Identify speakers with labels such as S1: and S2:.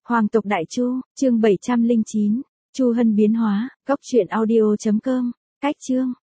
S1: Hoàng tộc Đại Chu, chương 709, Chu Hân biến hóa, góc truyện audio.com, cách chương.